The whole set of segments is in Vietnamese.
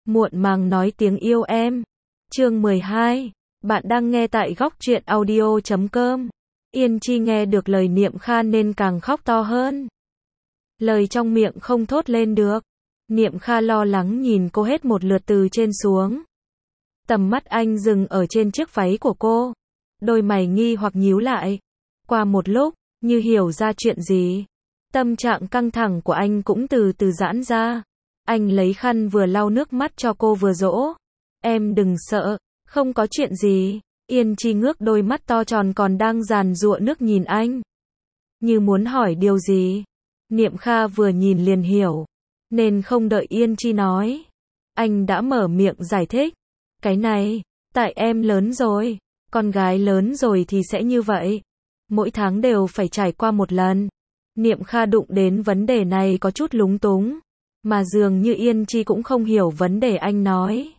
muộn màng nói tiếng yêu em. Chương 12. Bạn đang nghe tại góc truyện audio.com. Yên Chi nghe được lời Niệm Kha nên càng khóc to hơn. Lời trong miệng không thốt lên được. Niệm Kha lo lắng nhìn cô hết một lượt từ trên xuống. Tầm mắt anh dừng ở trên chiếc váy của cô. Đôi mày nghi hoặc nhíu lại. Qua một lúc, như hiểu ra chuyện gì. Tâm trạng căng thẳng của anh cũng từ từ giãn ra. Anh lấy khăn vừa lau nước mắt cho cô vừa dỗ. Em đừng sợ, không có chuyện gì. Yên Chi ngước đôi mắt to tròn còn đang giàn giụa nước nhìn anh. Như muốn hỏi điều gì. Niệm Kha vừa nhìn liền hiểu. Nên không đợi Yên Chi nói. Anh đã mở miệng giải thích. Cái này, tại em lớn rồi. Con gái lớn rồi thì sẽ như vậy. Mỗi tháng đều phải trải qua một lần. Niệm Kha đụng đến vấn đề này có chút lúng túng. Mà dường như Yên Chi cũng không hiểu vấn đề anh nói.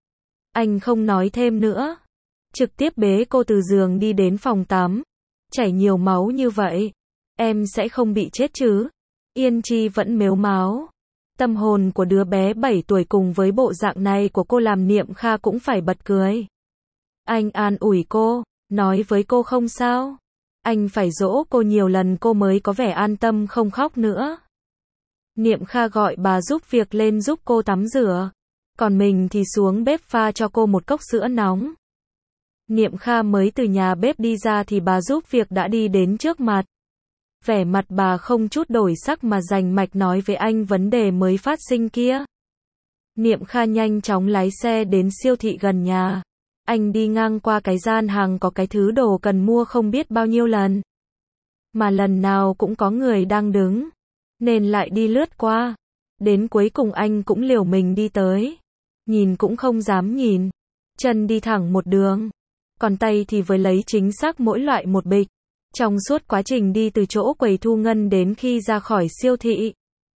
Anh không nói thêm nữa. Trực tiếp bế cô từ giường đi đến phòng tắm. Chảy nhiều máu như vậy. Em sẽ không bị chết chứ? Yên Chi vẫn mếu máo. Tâm hồn của đứa bé 7 tuổi cùng với bộ dạng này của cô làm Niệm Kha cũng phải bật cười. Anh an ủi cô, nói với cô không sao. Anh phải dỗ cô nhiều lần cô mới có vẻ an tâm không khóc nữa. Niệm Kha gọi bà giúp việc lên giúp cô tắm rửa. Còn mình thì xuống bếp pha cho cô một cốc sữa nóng. Niệm Kha mới từ nhà bếp đi ra thì bà giúp việc đã đi đến trước mặt. Vẻ mặt bà không chút đổi sắc mà rành mạch nói với anh vấn đề mới phát sinh kia. Niệm Kha nhanh chóng lái xe đến siêu thị gần nhà. Anh đi ngang qua cái gian hàng có cái thứ đồ cần mua không biết bao nhiêu lần. Mà lần nào cũng có người đang đứng. Nên lại đi lướt qua. Đến cuối cùng anh cũng liều mình đi tới. Nhìn cũng không dám nhìn. Chân đi thẳng một đường. Còn tay thì với lấy chính xác mỗi loại một bịch. Trong suốt quá trình đi từ chỗ quầy thu ngân đến khi ra khỏi siêu thị.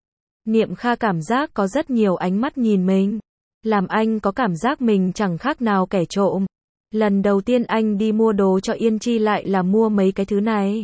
Niệm Kha cảm giác có rất nhiều ánh mắt nhìn mình. Làm anh có cảm giác mình chẳng khác nào kẻ trộm. Lần đầu tiên anh đi mua đồ cho Yên Chi lại là mua mấy cái thứ này.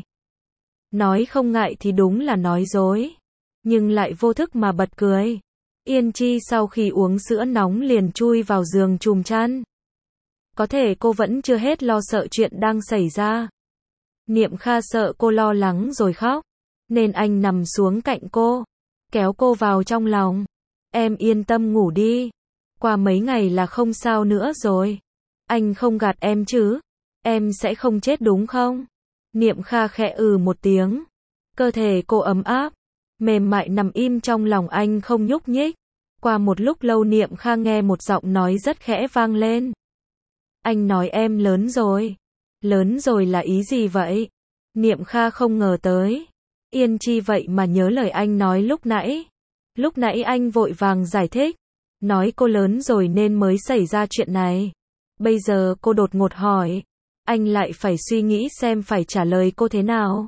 Nói không ngại thì đúng là nói dối. Nhưng lại vô thức mà bật cười. Yên Chi sau khi uống sữa nóng liền chui vào giường chùm chăn. Có thể cô vẫn chưa hết lo sợ chuyện đang xảy ra. Niệm Kha sợ cô lo lắng rồi khóc. Nên anh nằm xuống cạnh cô. Kéo cô vào trong lòng. Em yên tâm ngủ đi. Qua mấy ngày là không sao nữa rồi. Anh không gạt em chứ. Em sẽ không chết đúng không? Niệm Kha khẽ một tiếng. Cơ thể cô ấm áp. Mềm mại nằm im trong lòng anh không nhúc nhích. Qua một lúc lâu Niệm Kha nghe một giọng nói rất khẽ vang lên. Anh nói em lớn rồi. Lớn rồi là ý gì vậy? Niệm Kha không ngờ tới. Yên Chi vậy mà nhớ lời anh nói lúc nãy. Lúc nãy anh vội vàng giải thích. Nói cô lớn rồi nên mới xảy ra chuyện này. Bây giờ cô đột ngột hỏi. Anh lại phải suy nghĩ xem phải trả lời cô thế nào.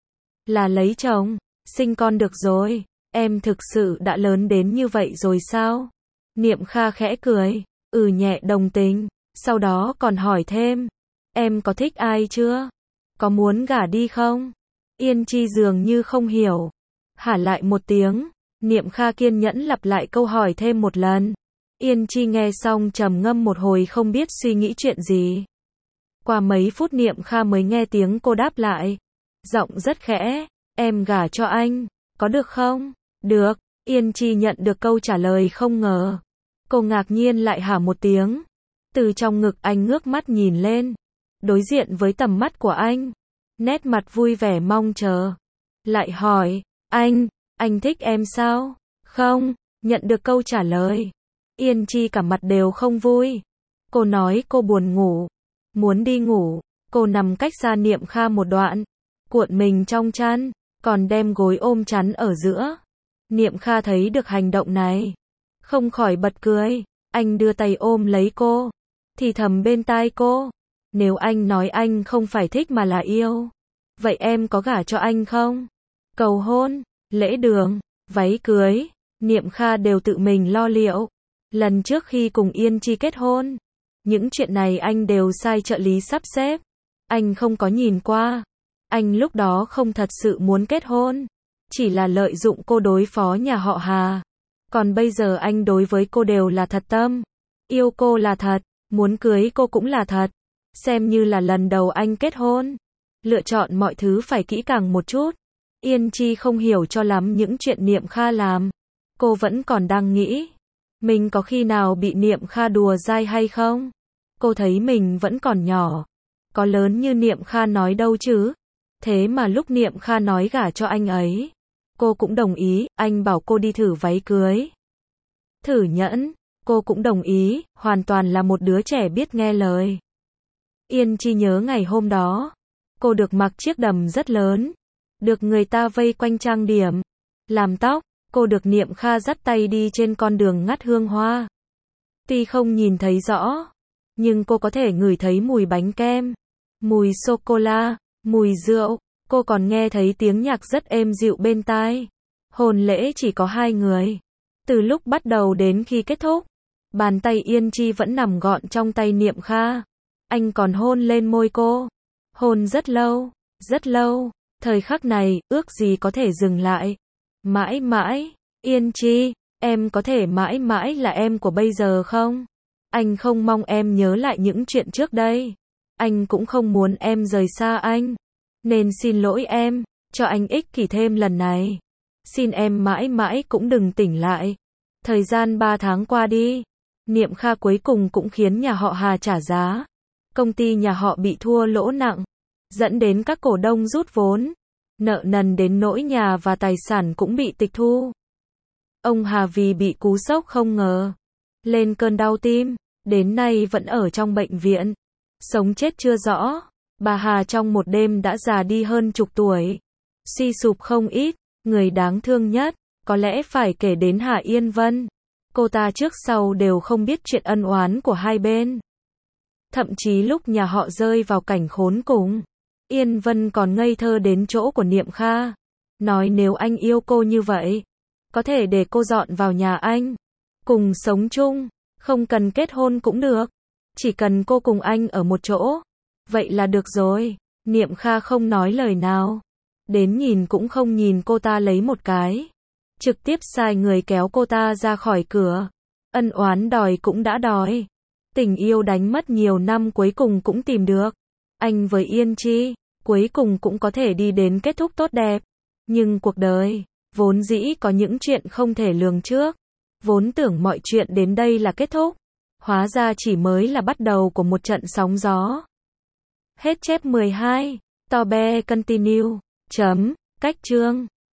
Là lấy chồng, sinh con được rồi. Em thực sự đã lớn đến như vậy rồi sao? Niệm Kha khẽ cười. Nhẹ đồng tình. Sau đó còn hỏi thêm. Em có thích ai chưa? Có muốn gả đi không? Yên Chi dường như không hiểu. Hả lại một tiếng. Niệm Kha kiên nhẫn lặp lại câu hỏi thêm một lần. Yên Chi nghe xong trầm ngâm một hồi không biết suy nghĩ chuyện gì. Qua mấy phút Niệm Kha mới nghe tiếng cô đáp lại. Giọng rất khẽ. Em gả cho anh. Có được không? Được. Yên Chi nhận được câu trả lời không ngờ. Cô ngạc nhiên lại hả một tiếng. Từ trong ngực anh ngước mắt nhìn lên. Đối diện với tầm mắt của anh. Nét mặt vui vẻ mong chờ. Lại hỏi. Anh thích em sao? Không. Nhận được câu trả lời. Yên Chi cả mặt đều không vui. Cô nói cô buồn ngủ. Muốn đi ngủ. Cô nằm cách xa Niệm Kha một đoạn. Cuộn mình trong chăn. Còn đem gối ôm chắn ở giữa. Niệm Kha thấy được hành động này. Không khỏi bật cười. Anh đưa tay ôm lấy cô. Thì thầm bên tai cô. Nếu anh nói anh không phải thích mà là yêu. Vậy em có gả cho anh không? Cầu hôn, lễ đường, váy cưới. Niệm Kha đều tự mình lo liệu. Lần trước khi cùng Yên Chi kết hôn. Những chuyện này anh đều sai trợ lý sắp xếp. Anh không có nhìn qua. Anh lúc đó không thật sự muốn kết hôn. Chỉ là lợi dụng cô đối phó nhà họ Hà. Còn bây giờ anh đối với cô đều là thật tâm. Yêu cô là thật, muốn cưới cô cũng là thật. Xem như là lần đầu anh kết hôn. Lựa chọn mọi thứ phải kỹ càng một chút. Yên Chi không hiểu cho lắm những chuyện Niệm Kha làm. Cô vẫn còn đang nghĩ, mình có khi nào bị Niệm Kha đùa dai hay không? Cô thấy mình vẫn còn nhỏ, có lớn như Niệm Kha nói đâu chứ. Thế mà lúc Niệm Kha nói gả cho anh ấy, cô cũng đồng ý, anh bảo cô đi thử váy cưới. Thử nhẫn, cô cũng đồng ý, hoàn toàn là một đứa trẻ biết nghe lời. Yên Chi nhớ ngày hôm đó, cô được mặc chiếc đầm rất lớn, được người ta vây quanh trang điểm, làm tóc, cô được Niệm Kha dắt tay đi trên con đường ngắt hương hoa. Tuy không nhìn thấy rõ, nhưng cô có thể ngửi thấy mùi bánh kem, mùi sô-cô-la, mùi rượu, cô còn nghe thấy tiếng nhạc rất êm dịu bên tai. Hôn lễ chỉ có hai người. Từ lúc bắt đầu đến khi kết thúc, bàn tay Yên Chi vẫn nằm gọn trong tay Niệm Kha. Anh còn hôn lên môi cô. Hôn rất lâu, rất lâu. Thời khắc này, ước gì có thể dừng lại. Mãi mãi, Yên Chi, em có thể mãi mãi là em của bây giờ không? Anh không mong em nhớ lại những chuyện trước đây. Anh cũng không muốn em rời xa anh. Nên xin lỗi em, cho anh ích kỷ thêm lần này. Xin em mãi mãi cũng đừng tỉnh lại. Thời gian 3 tháng qua đi, Niệm Kha cuối cùng cũng khiến nhà họ Hà trả giá. Công ty nhà họ bị thua lỗ nặng, dẫn đến các cổ đông rút vốn. Nợ nần đến nỗi nhà và tài sản cũng bị tịch thu. Ông Hà vì bị cú sốc không ngờ, lên cơn đau tim, đến nay vẫn ở trong bệnh viện. Sống chết chưa rõ, bà Hà trong một đêm đã già đi hơn chục tuổi. Suy sụp không ít, người đáng thương nhất, có lẽ phải kể đến Hà Yên Vân. Cô ta trước sau đều không biết chuyện ân oán của hai bên. Thậm chí lúc nhà họ rơi vào cảnh khốn cùng, Yên Vân còn ngây thơ đến chỗ của Niệm Kha. Nói nếu anh yêu cô như vậy, có thể để cô dọn vào nhà anh. Cùng sống chung, không cần kết hôn cũng được. Chỉ cần cô cùng anh ở một chỗ. Vậy là được rồi. Niệm Kha không nói lời nào. Đến nhìn cũng không nhìn cô ta lấy một cái. Trực tiếp sai người kéo cô ta ra khỏi cửa. Ân oán đòi cũng đã đòi. Tình yêu đánh mất nhiều năm cuối cùng cũng tìm được. Anh với Yên Chi, cuối cùng cũng có thể đi đến kết thúc tốt đẹp. Nhưng cuộc đời, vốn dĩ có những chuyện không thể lường trước. Vốn tưởng mọi chuyện đến đây là kết thúc. Hóa ra chỉ mới là bắt đầu của một trận sóng gió. Hết chép 12. Tobe continue. Chấm. Cách chương.